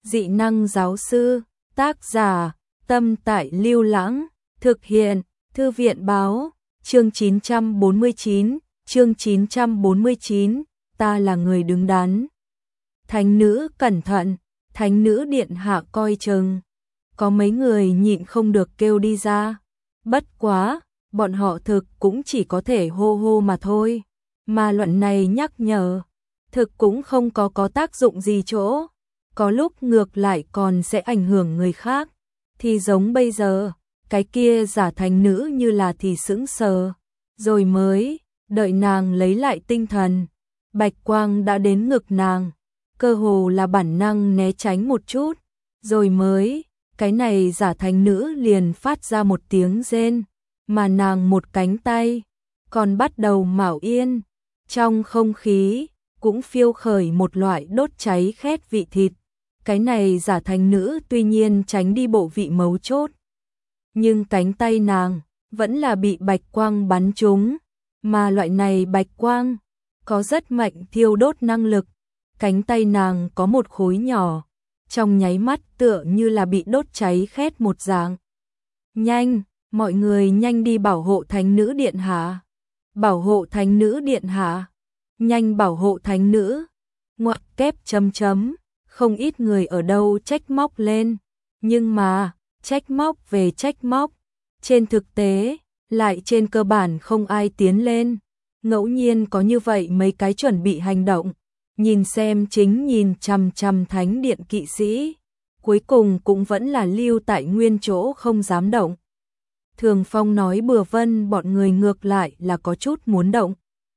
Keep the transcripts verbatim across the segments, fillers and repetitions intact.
Dị năng giáo sư, tác giả, Tâm Tại Lưu Lãng, thực hiện, Thư viện báo, chương chín trăm bốn mươi chín, chương chín trăm bốn mươi chín, ta là người đứng đắn. Thánh nữ cẩn thận, thánh nữ điện hạ coi chừng. Có mấy người nhịn không được kêu đi ra. Bất quá, bọn họ thực cũng chỉ có thể hô hô mà thôi. Mà luận này nhắc nhở, thực cũng không có có tác dụng gì chỗ. Có lúc ngược lại còn sẽ ảnh hưởng người khác. Thì giống bây giờ, cái kia giả thành nữ như là thì sững sờ. Rồi mới, đợi nàng lấy lại tinh thần. Bạch quang đã đến ngực nàng. Cơ hồ là bản năng né tránh một chút. Rồi mới, cái này giả thành nữ liền phát ra một tiếng rên. Mà nàng một cánh tay, còn bắt đầu mạo yên. Trong không khí, cũng phiêu khởi một loại đốt cháy khét vị thịt. Cái này giả thành nữ tuy nhiên tránh đi bộ vị mấu chốt. Nhưng cánh tay nàng, vẫn là bị bạch quang bắn trúng. Mà loại này bạch quang, có rất mạnh thiêu đốt năng lực. Cánh tay nàng có một khối nhỏ, trong nháy mắt tựa như là bị đốt cháy khét một dạng. Nhanh, mọi người nhanh đi bảo hộ thánh nữ điện hạ. Bảo hộ thánh nữ điện hạ. Nhanh bảo hộ thánh nữ. Ngoặc kép chấm chấm. Không ít người ở đâu trách móc lên. Nhưng mà, trách móc về trách móc. Trên thực tế, lại trên cơ bản không ai tiến lên. Ngẫu nhiên có như vậy mấy cái chuẩn bị hành động. Nhìn xem chính nhìn chằm chằm thánh điện kỵ sĩ. Cuối cùng cũng vẫn là lưu tại nguyên chỗ không dám động. Thường Phong nói bừa vân bọn người ngược lại là có chút muốn động.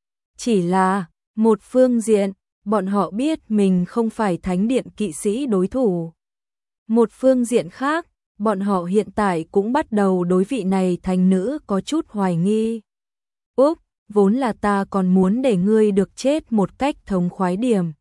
Chỉ là, một phương diện, bọn họ biết mình không phải thánh điện kỵ sĩ đối thủ. Một phương diện khác, bọn họ hiện tại cũng bắt đầu đối vị này thánh nữ có chút hoài nghi. Úp, vốn là ta còn muốn để ngươi được chết một cách thống khoái điểm.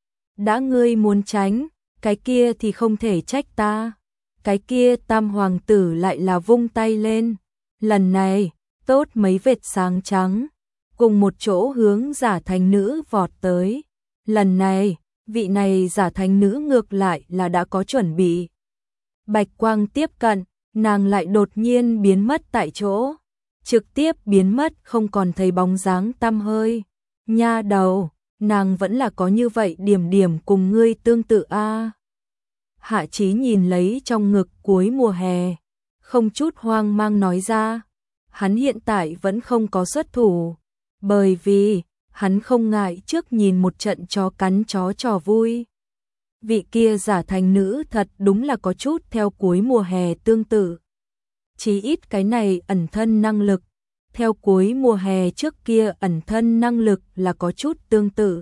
Đã ngươi muốn tránh, cái kia thì không thể trách ta. Cái kia tam hoàng tử lại là vung tay lên. Lần này, tốt mấy vệt sáng trắng, cùng một chỗ hướng giả thánh nữ vọt tới. Lần này, vị này giả thánh nữ ngược lại là đã có chuẩn bị. Bạch quang tiếp cận, nàng lại đột nhiên biến mất tại chỗ. Trực tiếp biến mất không còn thấy bóng dáng tăm hơi. Nha đầu, nàng vẫn là có như vậy điểm điểm cùng ngươi tương tự a. Hạ Chí nhìn lấy trong ngực cuối mùa hè, không chút hoang mang nói ra. Hắn hiện tại vẫn không có xuất thủ, bởi vì hắn không ngại trước nhìn một trận chó cắn chó trò vui. Vị kia giả thành nữ thật đúng là có chút theo cuối mùa hè tương tự. Chỉ ít cái này ẩn thân năng lực, theo cuối mùa hè trước kia ẩn thân năng lực là có chút tương tự.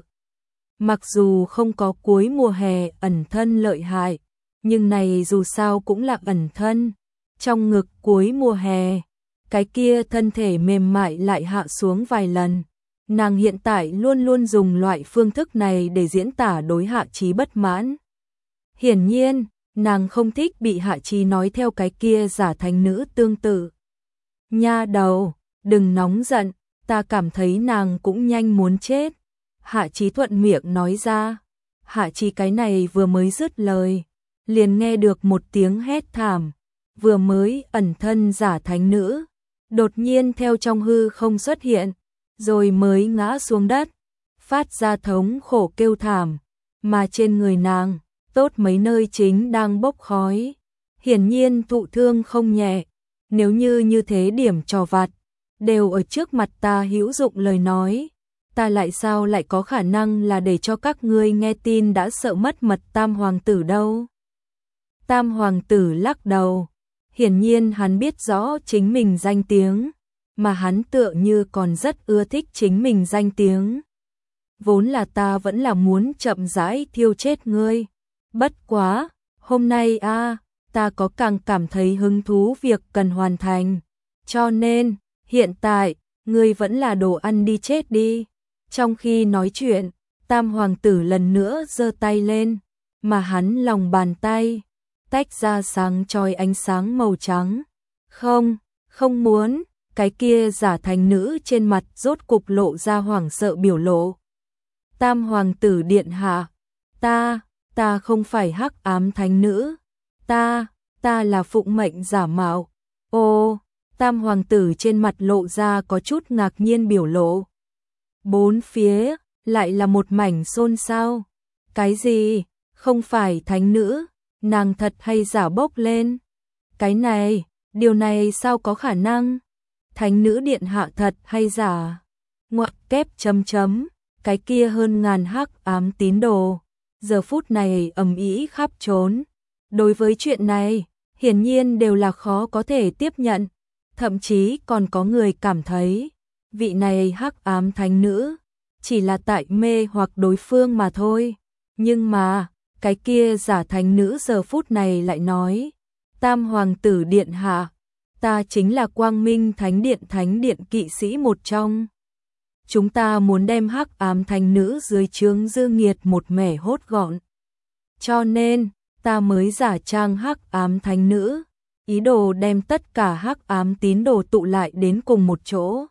Mặc dù không có cuối mùa hè ẩn thân lợi hại, nhưng này dù sao cũng là ẩn thân. Trong ngực cuối mùa hè, cái kia thân thể mềm mại lại hạ xuống vài lần. Nàng hiện tại luôn luôn dùng loại phương thức này để diễn tả đối Hạ Chí bất mãn. Hiển nhiên, nàng không thích bị Hạ Chí nói theo cái kia giả thánh nữ tương tự. Nha đầu, đừng nóng giận, ta cảm thấy nàng cũng nhanh muốn chết. Hạ Chí thuận miệng nói ra. Hạ Chí cái này vừa mới dứt lời, liền nghe được một tiếng hét thảm. Vừa mới ẩn thân giả thánh nữ, đột nhiên theo trong hư không xuất hiện, rồi mới ngã xuống đất, phát ra thống khổ kêu thảm, mà trên người nàng, tốt mấy nơi chính đang bốc khói, hiển nhiên thụ thương không nhẹ. Nếu như như thế điểm trò vặt, đều ở trước mặt ta hữu dụng lời nói, ta lại sao lại có khả năng là để cho các ngươi nghe tin đã sợ mất mật tam hoàng tử đâu. Tam hoàng tử lắc đầu. Hiển nhiên hắn biết rõ chính mình danh tiếng, mà hắn tựa như còn rất ưa thích chính mình danh tiếng. Vốn là ta vẫn là muốn chậm rãi thiêu chết ngươi. Bất quá, hôm nay a, ta có càng cảm thấy hứng thú việc cần hoàn thành. Cho nên, hiện tại, ngươi vẫn là đồ ăn đi chết đi. Trong khi nói chuyện, tam hoàng tử lần nữa giơ tay lên, mà hắn lòng bàn tay tách ra sáng chói ánh sáng màu trắng. Không, không muốn, cái kia giả thành nữ trên mặt rốt cục lộ ra hoảng sợ biểu lộ. Tam hoàng tử điện hạ, ta, ta không phải hắc ám thánh nữ, ta, ta là phụng mệnh giả mạo. Ô, Tam hoàng tử trên mặt lộ ra có chút ngạc nhiên biểu lộ. Bốn phía, lại là một mảnh xôn xao. Cái gì, không phải thánh nữ, nàng thật hay giả bốc lên. Cái này, điều này sao có khả năng? Thánh nữ điện hạ thật hay giả? Ngoặc kép chấm chấm, cái kia hơn ngàn hắc ám tín đồ. Giờ phút này ầm ĩ khắp trốn. Đối với chuyện này, hiển nhiên đều là khó có thể tiếp nhận. Thậm chí còn có người cảm thấy, vị này hắc ám thánh nữ, chỉ là tại mê hoặc đối phương mà thôi. Nhưng mà, cái kia giả thánh nữ giờ phút này lại nói, Tam hoàng tử điện hạ, ta chính là Quang Minh Thánh Điện Thánh Điện kỵ sĩ một trong. Chúng ta muốn đem hắc ám thánh nữ dưới trướng Dư Nghiệt một mẻ hốt gọn. Cho nên, ta mới giả trang hắc ám thánh nữ, ý đồ đem tất cả hắc ám tín đồ tụ lại đến cùng một chỗ.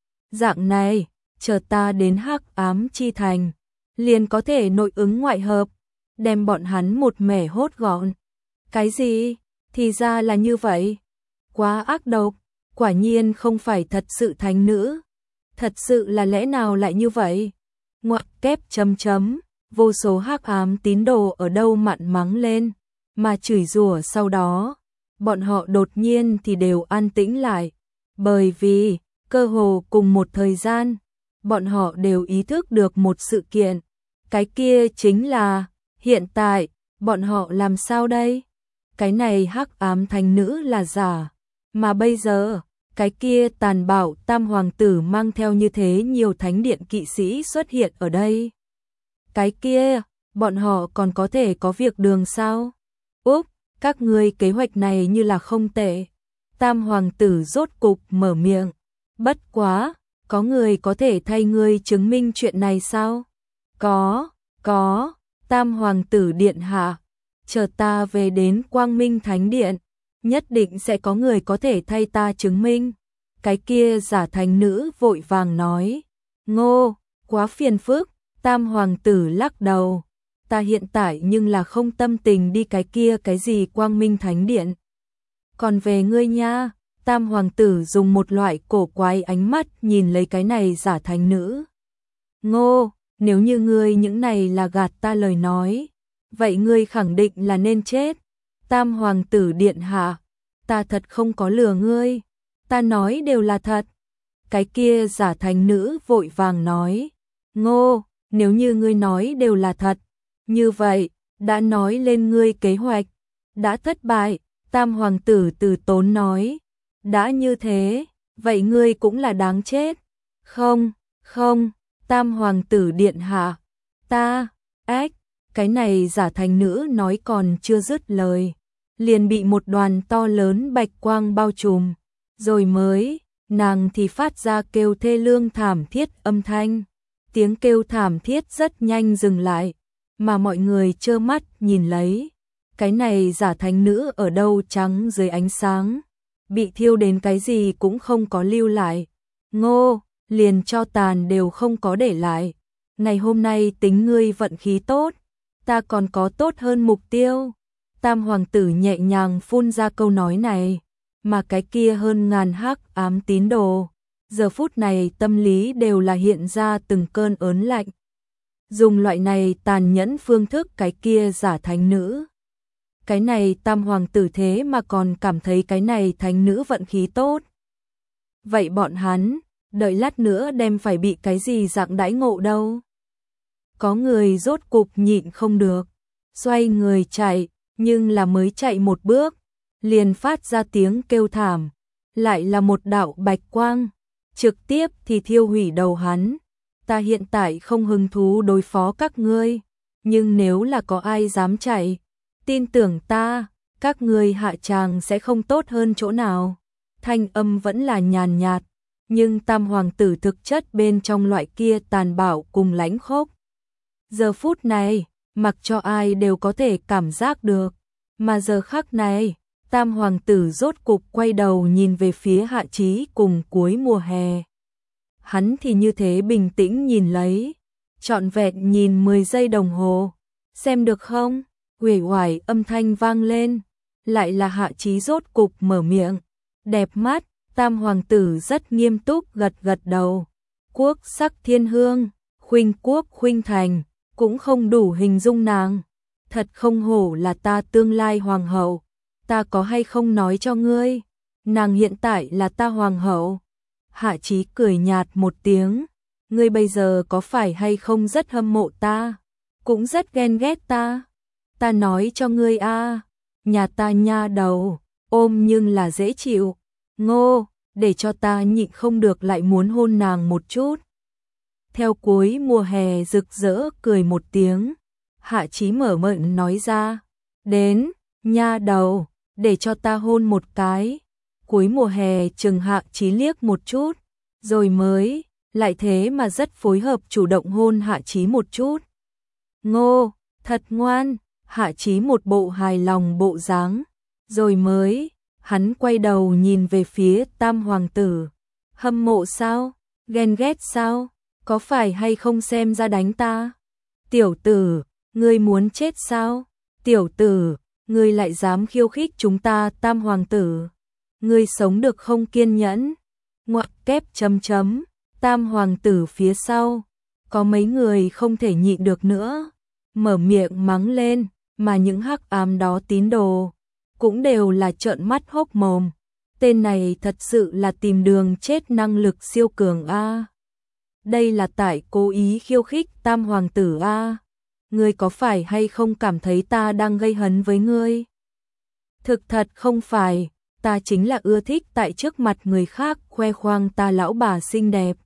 Dạng này, chờ ta đến hắc ám chi thành, liền có thể nội ứng ngoại hợp, đem bọn hắn một mẻ hốt gọn. Cái gì? Thì ra là như vậy. Quá ác độc, quả nhiên không phải thật sự thánh nữ. Thật sự là lẽ nào lại như vậy? Ngoặc kép chấm chấm, vô số hắc ám tín đồ ở đâu mặn mắng lên, mà chửi rủa sau đó, bọn họ đột nhiên thì đều an tĩnh lại, bởi vì, cơ hồ cùng một thời gian, bọn họ đều ý thức được một sự kiện, cái kia chính là, hiện tại, bọn họ làm sao đây? Cái này hắc ám thánh nữ là giả, mà bây giờ, cái kia tàn bạo Tam hoàng tử mang theo như thế nhiều thánh điện kỵ sĩ xuất hiện ở đây. Cái kia, bọn họ còn có thể có việc đường sao? Úp, các ngươi kế hoạch này như là không tệ. Tam hoàng tử rốt cục mở miệng. Bất quá, có người có thể thay ngươi chứng minh chuyện này sao? Có, có, Tam hoàng tử điện hạ. Chờ ta về đến Quang Minh Thánh Điện, nhất định sẽ có người có thể thay ta chứng minh. Cái kia giả thánh nữ vội vàng nói. Ngô, quá phiền phức. Tam hoàng tử lắc đầu. Ta hiện tại nhưng là không tâm tình đi cái kia cái gì Quang Minh Thánh Điện. Còn về ngươi nha, Tam hoàng tử dùng một loại cổ quái ánh mắt nhìn lấy cái này giả thánh nữ. Ngô, nếu như ngươi những này là gạt ta lời nói, vậy ngươi khẳng định là nên chết. Tam hoàng tử điện hạ, ta thật không có lừa ngươi, ta nói đều là thật. Cái kia giả thánh nữ vội vàng nói. Ngô, nếu như ngươi nói đều là thật, như vậy, đã nói lên ngươi kế hoạch, đã thất bại. Tam hoàng tử từ tốn nói. Đã như thế, vậy ngươi cũng là đáng chết. Không, không, Tam hoàng tử điện hạ, ta, ách, cái này giả thánh nữ nói còn chưa dứt lời, liền bị một đoàn to lớn bạch quang bao trùm, rồi mới, nàng thì phát ra kêu thê lương thảm thiết âm thanh. Tiếng kêu thảm thiết rất nhanh dừng lại, mà mọi người trơ mắt nhìn lấy. Cái này giả thánh nữ ở đâu trắng dưới ánh sáng, bị thiêu đến cái gì cũng không có lưu lại. Ngô, liền cho tàn đều không có để lại. Ngày hôm nay tính ngươi vận khí tốt, ta còn có tốt hơn mục tiêu. Tam hoàng tử nhẹ nhàng phun ra câu nói này, mà cái kia hơn ngàn hắc ám tín đồ, giờ phút này tâm lý đều là hiện ra từng cơn ớn lạnh. Dùng loại này tàn nhẫn phương thức cái kia giả thánh nữ. Cái này Tam hoàng tử thế mà còn cảm thấy cái này thánh nữ vận khí tốt. Vậy bọn hắn, đợi lát nữa đem phải bị cái gì dạng đãi ngộ đâu. Có người rốt cục nhịn không được, xoay người chạy, nhưng là mới chạy một bước, liền phát ra tiếng kêu thảm, lại là một đạo bạch quang, trực tiếp thì thiêu hủy đầu hắn. Ta hiện tại không hứng thú đối phó các ngươi, nhưng nếu là có ai dám chạy, tin tưởng ta, các ngươi hạ tràng sẽ không tốt hơn chỗ nào. Thanh âm vẫn là nhàn nhạt, nhưng Tam hoàng tử thực chất bên trong loại kia tàn bạo cùng lãnh khốc. Giờ phút này, mặc cho ai đều có thể cảm giác được, mà giờ khắc này, Tam hoàng tử rốt cục quay đầu nhìn về phía Hạ Chí cùng cuối mùa hè. Hắn thì như thế bình tĩnh nhìn lấy, trọn vẹn nhìn mười giây đồng hồ. xem được không? Uể oải âm thanh vang lên, lại là Hạ Chí rốt cục mở miệng, đẹp mắt. Tam hoàng tử rất nghiêm túc gật gật đầu. Quốc sắc thiên hương, khuynh quốc khuynh thành, cũng không đủ hình dung nàng. Thật không hổ là ta tương lai hoàng hậu, ta có hay không nói cho ngươi, nàng hiện tại là ta hoàng hậu. Hạ Chí cười nhạt một tiếng, ngươi bây giờ có phải hay không rất hâm mộ ta, cũng rất ghen ghét ta. Ta nói cho ngươi a, nhà ta nha đầu, ôm nhưng là dễ chịu. Ngô, để cho ta nhịn không được lại muốn hôn nàng một chút. Theo cuối mùa hè rực rỡ cười một tiếng, Hạ Chí mở miệng nói ra, đến, nha đầu, để cho ta hôn một cái. Cuối mùa hè chừng Hạ Chí liếc một chút, rồi mới, lại thế mà rất phối hợp chủ động hôn Hạ Chí một chút. Ngô, thật ngoan, Hạ Chí một bộ hài lòng bộ dáng, rồi mới, hắn quay đầu nhìn về phía Tam hoàng tử, hâm mộ sao, ghen ghét sao, có phải hay không xem ra đánh ta? Tiểu tử, ngươi muốn chết sao? Tiểu tử, ngươi lại dám khiêu khích chúng ta Tam hoàng tử, ngươi sống được không kiên nhẫn? Ngoặc kép chấm chấm, Tam hoàng tử phía sau, có mấy người không thể nhịn được nữa, mở miệng mắng lên, mà những hắc ám đó tín đồ cũng đều là trợn mắt hốc mồm. Tên này thật sự là tìm đường chết, năng lực siêu cường a. Đây là tại cố ý khiêu khích Tam hoàng tử a. Ngươi có phải hay không cảm thấy ta đang gây hấn với ngươi? Thực thật không phải, ta chính là ưa thích tại trước mặt người khác khoe khoang ta lão bà xinh đẹp.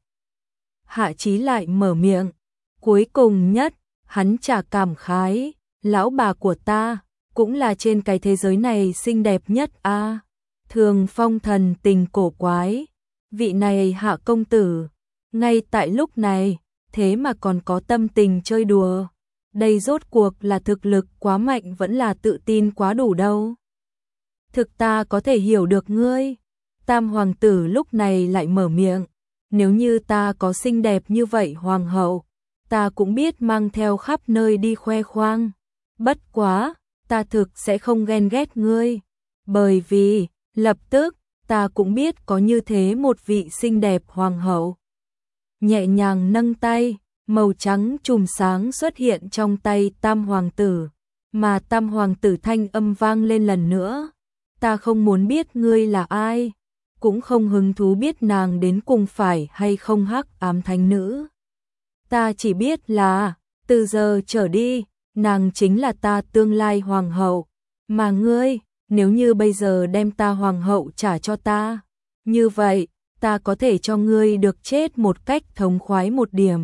Hạ Chí lại mở miệng, cuối cùng nhất, hắn chả cảm khái, lão bà của ta cũng là trên cái thế giới này xinh đẹp nhất a. À, Thường Phong thần tình cổ quái, vị này Hạ công tử, ngay tại lúc này, thế mà còn có tâm tình chơi đùa. Đây rốt cuộc là thực lực quá mạnh vẫn là tự tin quá đủ đâu. Thực ta có thể hiểu được ngươi. Tam hoàng tử lúc này lại mở miệng, nếu như ta có xinh đẹp như vậy hoàng hậu, ta cũng biết mang theo khắp nơi đi khoe khoang. Bất quá, ta thực sẽ không ghen ghét ngươi, bởi vì, lập tức, ta cũng biết có như thế một vị xinh đẹp hoàng hậu. Nhẹ nhàng nâng tay, màu trắng chùm sáng xuất hiện trong tay Tam hoàng tử, mà Tam hoàng tử thanh âm vang lên lần nữa. Ta không muốn biết ngươi là ai, cũng không hứng thú biết nàng đến cùng phải hay không hắc ám thánh nữ. Ta chỉ biết là, từ giờ trở đi, nàng chính là ta tương lai hoàng hậu, mà ngươi, nếu như bây giờ đem ta hoàng hậu trả cho ta, như vậy, ta có thể cho ngươi được chết một cách thống khoái một điểm.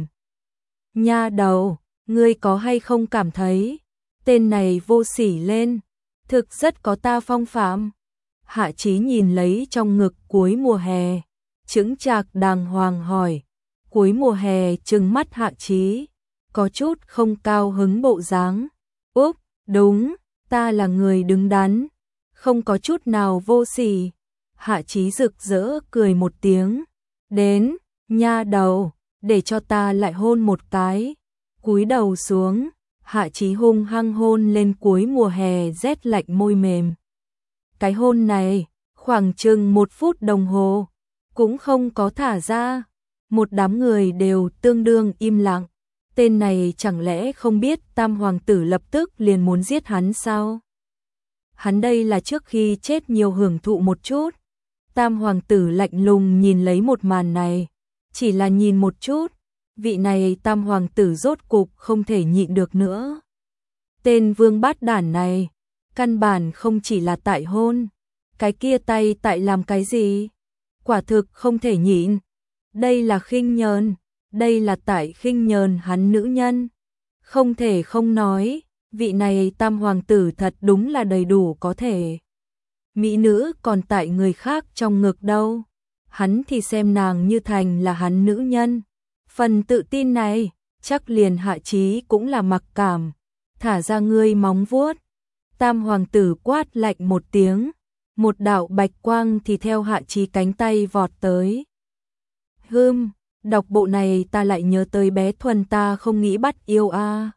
Nha đầu, ngươi có hay không cảm thấy, tên này vô sỉ lên, thực rất có ta phong phạm. Hạ Chí nhìn lấy trong ngực cuối mùa hè, chững chạc đàng hoàng hỏi, cuối mùa hè trừng mắt Hạ Chí, có chút không cao hứng bộ dáng. Úp, đúng, ta là người đứng đắn, không có chút nào vô sỉ. Hạ Chí rực rỡ cười một tiếng, đến, nha đầu, để cho ta lại hôn một cái. Cúi đầu xuống, Hạ Chí hung hăng hôn lên cuối mùa hè rét lạnh môi mềm. Cái hôn này, khoảng chừng một phút đồng hồ, cũng không có thả ra. Một đám người đều tương đương im lặng. Tên này chẳng lẽ không biết Tam hoàng tử lập tức liền muốn giết hắn sao? Hắn đây là trước khi chết nhiều hưởng thụ một chút. Tam hoàng tử lạnh lùng nhìn lấy một màn này, chỉ là nhìn một chút, vị này Tam hoàng tử rốt cục không thể nhịn được nữa. Tên vương bát đản này, căn bản không chỉ là tại hôn, cái kia tay tại làm cái gì? Quả thực không thể nhịn. Đây là khinh nhờn, đây là tại khinh nhờn hắn nữ nhân. Không thể không nói, vị này Tam hoàng tử thật đúng là đầy đủ có thể. Mỹ nữ còn tại người khác trong ngực đâu, hắn thì xem nàng như thành là hắn nữ nhân. Phần tự tin này, chắc liền Hạ Chí cũng là mặc cảm. Thả ra ngươi móng vuốt. Tam hoàng tử quát lạnh một tiếng, một đạo bạch quang thì theo Hạ Chí cánh tay vọt tới. Hừm, đọc bộ này ta lại nhớ tới bé Thuần ta không nghĩ bắt yêu a.